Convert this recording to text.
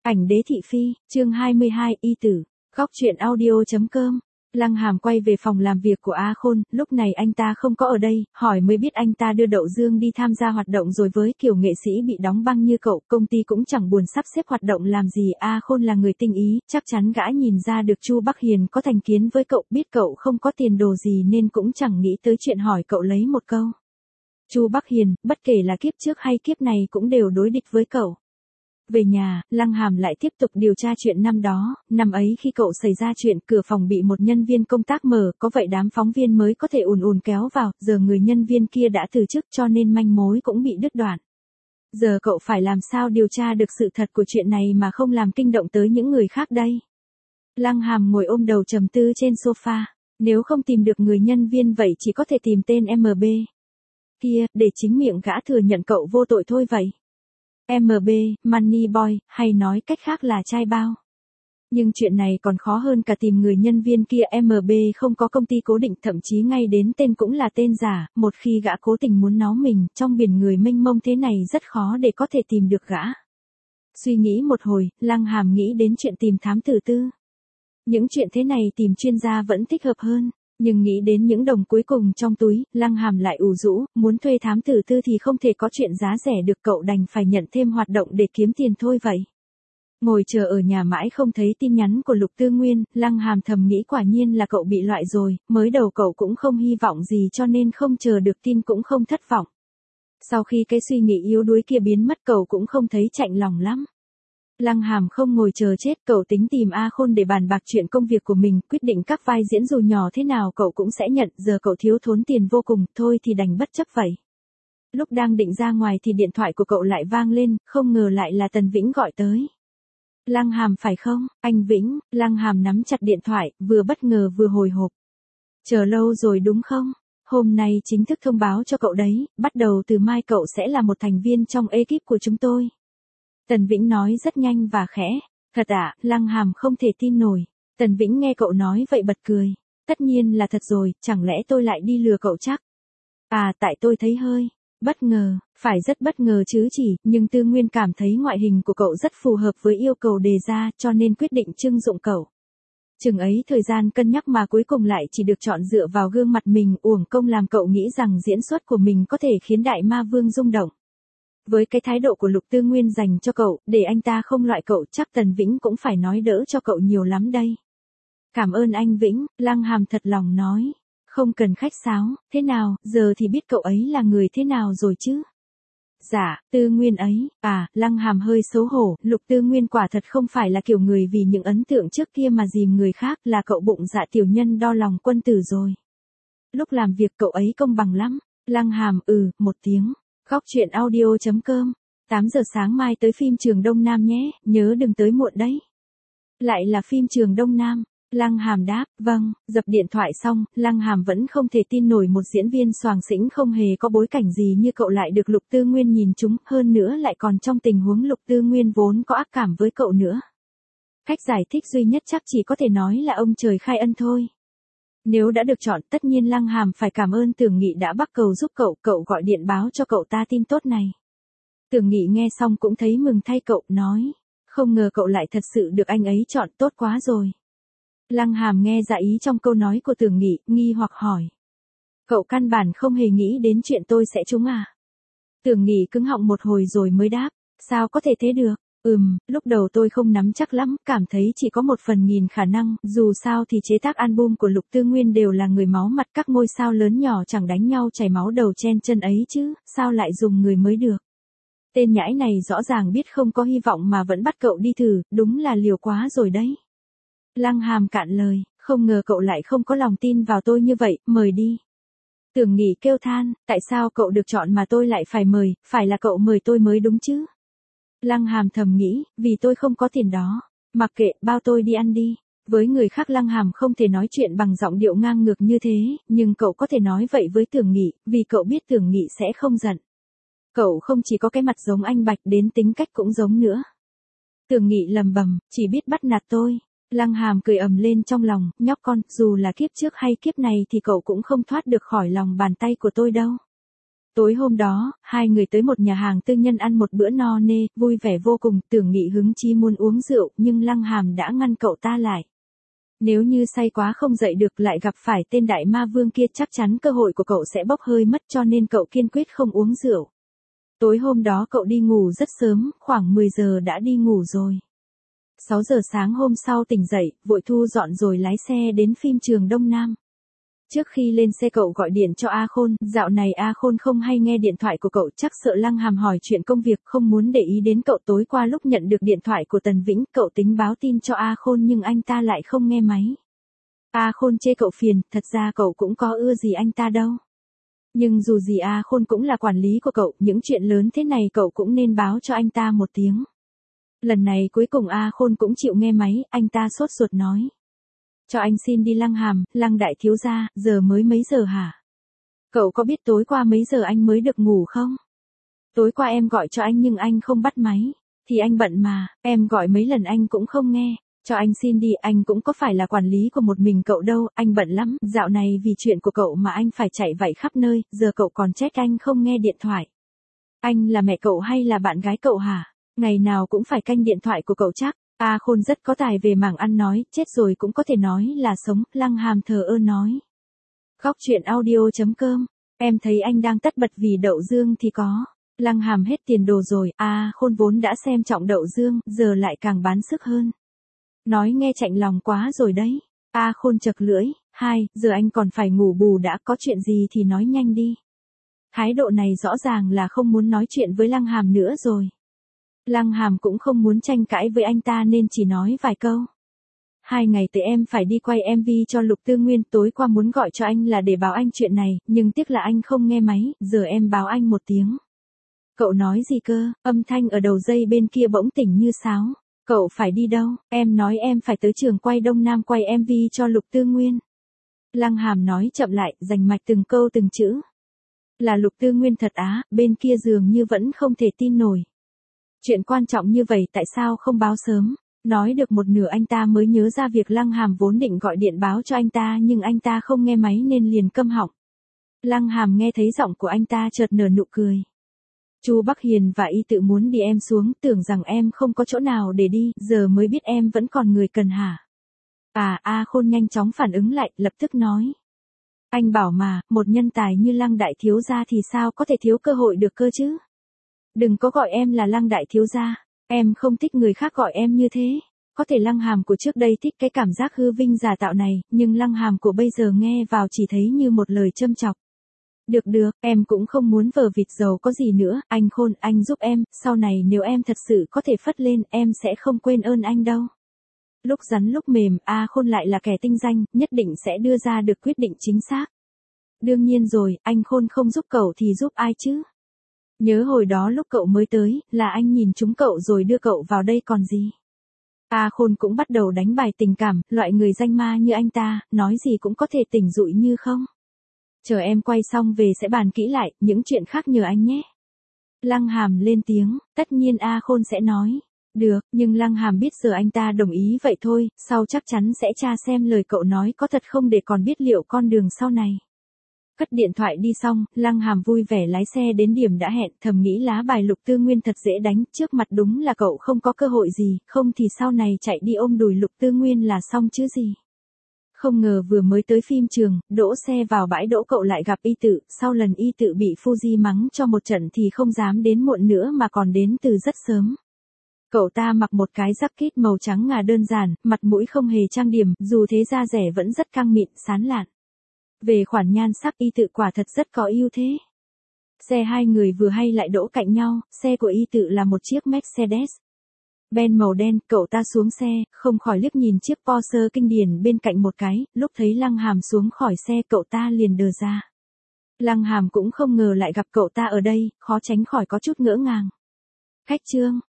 Ảnh đế thị phi, chương 22, y tử. Góc truyện audio.com. Lăng Hàm quay về phòng làm việc của A Khôn, lúc này anh ta không có ở đây, hỏi mới biết anh ta đưa Đậu Dương đi tham gia hoạt động rồi. Với kiểu nghệ sĩ bị đóng băng như cậu, công ty cũng chẳng buồn sắp xếp hoạt động làm gì. A Khôn là người tinh ý, chắc chắn gã nhìn ra được Chu Bắc Hiền có thành kiến với cậu, biết cậu không có tiền đồ gì nên cũng chẳng nghĩ tới chuyện hỏi cậu lấy một câu. Chu Bắc Hiền, bất kể là kiếp trước hay kiếp này cũng đều đối địch với cậu. Về nhà, Lăng Hàm lại tiếp tục điều tra chuyện năm đó, năm ấy khi cậu xảy ra chuyện cửa phòng bị một nhân viên công tác mở, có vậy đám phóng viên mới có thể ùn ùn kéo vào, giờ người nhân viên kia đã từ chức cho nên manh mối cũng bị đứt đoạn. Giờ cậu phải làm sao điều tra được sự thật của chuyện này mà không làm kinh động tới những người khác đây? Lăng Hàm ngồi ôm đầu trầm tư trên sofa, nếu không tìm được người nhân viên vậy chỉ có thể tìm tên MB kia, để chính miệng gã thừa nhận cậu vô tội thôi vậy. MB, Money Boy, hay nói cách khác là trai bao. Nhưng chuyện này còn khó hơn cả tìm người nhân viên kia. MB không có công ty cố định, thậm chí ngay đến tên cũng là tên giả, một khi gã cố tình muốn nó mình, trong biển người mênh mông thế này rất khó để có thể tìm được gã. Suy nghĩ một hồi, Lăng Hàm nghĩ đến chuyện tìm thám tử tư. Những chuyện thế này tìm chuyên gia vẫn thích hợp hơn. Nhưng nghĩ đến những đồng cuối cùng trong túi, Lăng Hàm lại ủ rũ, muốn thuê thám tử tư thì không thể có chuyện giá rẻ được, cậu đành phải nhận thêm hoạt động để kiếm tiền thôi vậy. Ngồi chờ ở nhà mãi không thấy tin nhắn của Lục Tư Nguyên, Lăng Hàm thầm nghĩ quả nhiên là cậu bị loại rồi, mới đầu cậu cũng không hy vọng gì cho nên không chờ được tin cũng không thất vọng. Sau khi cái suy nghĩ yếu đuối kia biến mất cậu cũng không thấy chạnh lòng lắm. Lăng Hàm không ngồi chờ chết, cậu tính tìm A Khôn để bàn bạc chuyện công việc của mình, quyết định các vai diễn dù nhỏ thế nào cậu cũng sẽ nhận, giờ cậu thiếu thốn tiền vô cùng, thôi thì đành bất chấp vậy. Lúc đang định ra ngoài thì điện thoại của cậu lại vang lên, không ngờ lại là Tần Vĩnh gọi tới. Lăng Hàm phải không, anh Vĩnh? Lăng Hàm nắm chặt điện thoại, vừa bất ngờ vừa hồi hộp. Chờ lâu rồi đúng không? Hôm nay chính thức thông báo cho cậu đấy, bắt đầu từ mai cậu sẽ là một thành viên trong ekip của chúng tôi. Tần Vĩnh nói rất nhanh và khẽ. Thật ạ? Lăng Hàm không thể tin nổi. Tần Vĩnh nghe cậu nói vậy bật cười. Tất nhiên là thật rồi, chẳng lẽ tôi lại đi lừa cậu chắc? À, tại tôi thấy hơi bất ngờ, phải rất bất ngờ chứ chỉ, nhưng Tư Nguyên cảm thấy ngoại hình của cậu rất phù hợp với yêu cầu đề ra cho nên quyết định trưng dụng cậu. Chừng ấy thời gian cân nhắc mà cuối cùng lại chỉ được chọn dựa vào gương mặt mình, uổng công làm cậu nghĩ rằng diễn xuất của mình có thể khiến Đại Ma Vương rung động. Với cái thái độ của Lục Tư Nguyên dành cho cậu, để anh ta không loại cậu chắc Tần Vĩnh cũng phải nói đỡ cho cậu nhiều lắm đây. Cảm ơn anh Vĩnh, Lăng Hàm thật lòng nói. Không cần khách sáo, thế nào, giờ thì biết cậu ấy là người thế nào rồi chứ? Dạ, Tư Nguyên ấy, Lăng Hàm hơi xấu hổ, Lục Tư Nguyên quả thật không phải là kiểu người vì những ấn tượng trước kia mà dìm người khác, là cậu bụng dạ tiểu nhân đo lòng quân tử rồi. Lúc làm việc cậu ấy công bằng lắm. Lăng Hàm, một tiếng. Góc truyện audio.com. 8 giờ sáng mai tới phim trường Đông Nam nhé, nhớ đừng tới muộn đấy. Lại là phim trường Đông Nam. Lăng Hàm đáp, vâng, dập điện thoại xong, Lăng Hàm vẫn không thể tin nổi một diễn viên xoàng xĩnh không hề có bối cảnh gì như cậu lại được Lục Tư Nguyên nhìn trúng, hơn nữa lại còn trong tình huống Lục Tư Nguyên vốn có ác cảm với cậu nữa. Cách giải thích duy nhất chắc chỉ có thể nói là ông trời khai ân thôi. Nếu đã được chọn, tất nhiên Lăng Hàm phải cảm ơn Tưởng Nghị đã bắt cầu giúp cậu gọi điện báo cho cậu ta tin tốt này. Tưởng Nghị nghe xong cũng thấy mừng thay cậu, nói, không ngờ cậu lại thật sự được anh ấy chọn, tốt quá rồi. Lăng Hàm nghe ra ý trong câu nói của Tưởng Nghị, nghi hoặc hỏi. Cậu căn bản không hề nghĩ đến chuyện tôi sẽ trúng à? Tưởng Nghị cứng họng một hồi rồi mới đáp, sao có thể thế được? Lúc đầu tôi không nắm chắc lắm, cảm thấy chỉ có 1/1000 khả năng, dù sao thì chế tác album của Lục Tư Nguyên đều là người máu mặt, các ngôi sao lớn nhỏ chẳng đánh nhau chảy máu đầu chen chân ấy chứ, sao lại dùng người mới được. Tên nhãi này rõ ràng biết không có hy vọng mà vẫn bắt cậu đi thử, đúng là liều quá rồi đấy. Lăng Hàm cạn lời, không ngờ cậu lại không có lòng tin vào tôi như vậy, mời đi. Tưởng Nghị kêu than, tại sao cậu được chọn mà tôi lại phải mời, phải là cậu mời tôi mới đúng chứ. Lăng Hàm thầm nghĩ, vì tôi không có tiền đó. Mặc kệ, bao tôi đi ăn đi. Với người khác Lăng Hàm không thể nói chuyện bằng giọng điệu ngang ngược như thế, nhưng cậu có thể nói vậy với Tưởng Nghị, vì cậu biết Tưởng Nghị sẽ không giận. Cậu không chỉ có cái mặt giống anh Bạch, đến tính cách cũng giống nữa. Tưởng Nghị lầm bầm, chỉ biết bắt nạt tôi. Lăng Hàm cười ầm lên trong lòng, nhóc con, dù là kiếp trước hay kiếp này thì cậu cũng không thoát được khỏi lòng bàn tay của tôi đâu. Tối hôm đó, hai người tới một nhà hàng tư nhân ăn một bữa no nê, vui vẻ vô cùng, Tưởng Nghị hứng chí muốn uống rượu, nhưng Lăng Hàm đã ngăn cậu ta lại. Nếu như say quá không dậy được lại gặp phải tên đại ma vương kia chắc chắn cơ hội của cậu sẽ bốc hơi mất cho nên cậu kiên quyết không uống rượu. Tối hôm đó cậu đi ngủ rất sớm, khoảng 10 giờ đã đi ngủ rồi. 6 giờ sáng hôm sau tỉnh dậy, vội thu dọn rồi lái xe đến phim trường Đông Nam. Trước khi lên xe cậu gọi điện cho A Khôn, dạo này A Khôn không hay nghe điện thoại của cậu chắc sợ Lăng Hàm hỏi chuyện công việc không muốn để ý đến cậu. Tối qua lúc nhận được điện thoại của Tần Vĩnh, cậu tính báo tin cho A Khôn nhưng anh ta lại không nghe máy. A Khôn chê cậu phiền, thật ra cậu cũng có ưa gì anh ta đâu. Nhưng dù gì A Khôn cũng là quản lý của cậu, những chuyện lớn thế này cậu cũng nên báo cho anh ta một tiếng. Lần này cuối cùng A Khôn cũng chịu nghe máy, anh ta sốt ruột nói. Cho anh xin đi Lăng Hàm, Lăng đại thiếu gia, giờ mới mấy giờ hả? Cậu có biết tối qua mấy giờ anh mới được ngủ không? Tối qua em gọi cho anh nhưng anh không bắt máy. Thì anh bận mà, em gọi mấy lần anh cũng không nghe. Cho anh xin đi, anh cũng có phải là quản lý của một mình cậu đâu, anh bận lắm. Dạo này vì chuyện của cậu mà anh phải chạy vạy khắp nơi, giờ cậu còn trách anh không nghe điện thoại. Anh là mẹ cậu hay là bạn gái cậu hả? Ngày nào cũng phải canh điện thoại của cậu chắc. A Khôn rất có tài về mảng ăn nói, chết rồi cũng có thể nói là sống, Lăng Hàm thờ ơ nói. Góc chuyện audio.com, em thấy anh đang tất bật vì Đậu Dương thì có. Lăng Hàm hết tiền đồ rồi, A Khôn vốn đã xem trọng Đậu Dương, giờ lại càng bán sức hơn. Nói nghe chạnh lòng quá rồi đấy. A Khôn chật lưỡi, giờ anh còn phải ngủ bù đã, có chuyện gì thì nói nhanh đi. Thái độ này rõ ràng là không muốn nói chuyện với Lăng Hàm nữa rồi. Lăng Hàm cũng không muốn tranh cãi với anh ta nên chỉ nói vài câu. 2 ngày tới em phải đi quay MV cho Lục Tư Nguyên, tối qua muốn gọi cho anh là để báo anh chuyện này, nhưng tiếc là anh không nghe máy, giờ em báo anh một tiếng. Cậu nói gì cơ? Âm thanh ở đầu dây bên kia bỗng tỉnh như sáo. Cậu phải đi đâu? Em nói em phải tới trường quay Đông Nam quay MV cho Lục Tư Nguyên. Lăng Hàm nói chậm lại, rành mạch từng câu từng chữ. Là Lục Tư Nguyên thật á, bên kia dường như vẫn không thể tin nổi. Chuyện quan trọng như vậy tại sao không báo sớm? Nói được một nửa anh ta mới nhớ ra việc Lăng Hàm vốn định gọi điện báo cho anh ta nhưng anh ta không nghe máy nên liền câm họng. Lăng Hàm nghe thấy giọng của anh ta chợt nở nụ cười. Chu Bắc Hiền và Y Tự muốn đi em xuống, tưởng rằng em không có chỗ nào để đi, giờ mới biết em vẫn còn người cần hả? A Khôn nhanh chóng phản ứng lại, lập tức nói. Anh bảo mà, một nhân tài như Lăng đại thiếu gia thì sao có thể thiếu cơ hội được cơ chứ? Đừng có gọi em là Lăng đại thiếu gia, em không thích người khác gọi em như thế. Có thể Lăng Hàm của trước đây thích cái cảm giác hư vinh giả tạo này, nhưng Lăng Hàm của bây giờ nghe vào chỉ thấy như một lời châm chọc. Được, em cũng không muốn vờ vịt giàu có gì nữa, anh Khôn, anh giúp em, sau này nếu em thật sự có thể phất lên, em sẽ không quên ơn anh đâu. Lúc rắn lúc mềm, A Khôn lại là kẻ tinh danh, nhất định sẽ đưa ra được quyết định chính xác. Đương nhiên rồi, anh Khôn không giúp cậu thì giúp ai chứ? Nhớ hồi đó lúc cậu mới tới, là anh nhìn trúng cậu rồi đưa cậu vào đây còn gì. A Khôn cũng bắt đầu đánh bài tình cảm, loại người danh ma như anh ta, nói gì cũng có thể tỉnh dụi như không. Chờ em quay xong về sẽ bàn kỹ lại, những chuyện khác nhờ anh nhé. Lăng Hàm lên tiếng, tất nhiên A Khôn sẽ nói. Được, nhưng Lăng Hàm biết giờ anh ta đồng ý vậy thôi, sau chắc chắn sẽ tra xem lời cậu nói có thật không để còn biết liệu con đường sau này. Cất điện thoại đi xong, Lăng Hàm vui vẻ lái xe đến điểm đã hẹn, thầm nghĩ lá bài Lục Tư Nguyên thật dễ đánh, trước mặt đúng là cậu không có cơ hội gì, không thì sau này chạy đi ôm đùi Lục Tư Nguyên là xong chứ gì. Không ngờ vừa mới tới phim trường, đỗ xe vào bãi đỗ cậu lại gặp Y Tự, sau lần Y Tự bị Fuji mắng cho một trận thì không dám đến muộn nữa mà còn đến từ rất sớm. Cậu ta mặc một cái jacket màu trắng ngà đơn giản, mặt mũi không hề trang điểm, dù thế da dẻ vẫn rất căng mịn, sán lạn. Về khoản nhan sắc Y Tự quả thật rất có ưu thế. Xe hai người vừa hay lại đỗ cạnh nhau, xe của Y Tự là một chiếc Mercedes Benz màu đen, cậu ta xuống xe, không khỏi liếc nhìn chiếc Porsche kinh điển bên cạnh một cái, lúc thấy Lăng Hàm xuống khỏi xe cậu ta liền đờ ra. Lăng Hàm cũng không ngờ lại gặp cậu ta ở đây, khó tránh khỏi có chút ngỡ ngàng. Khách Trương,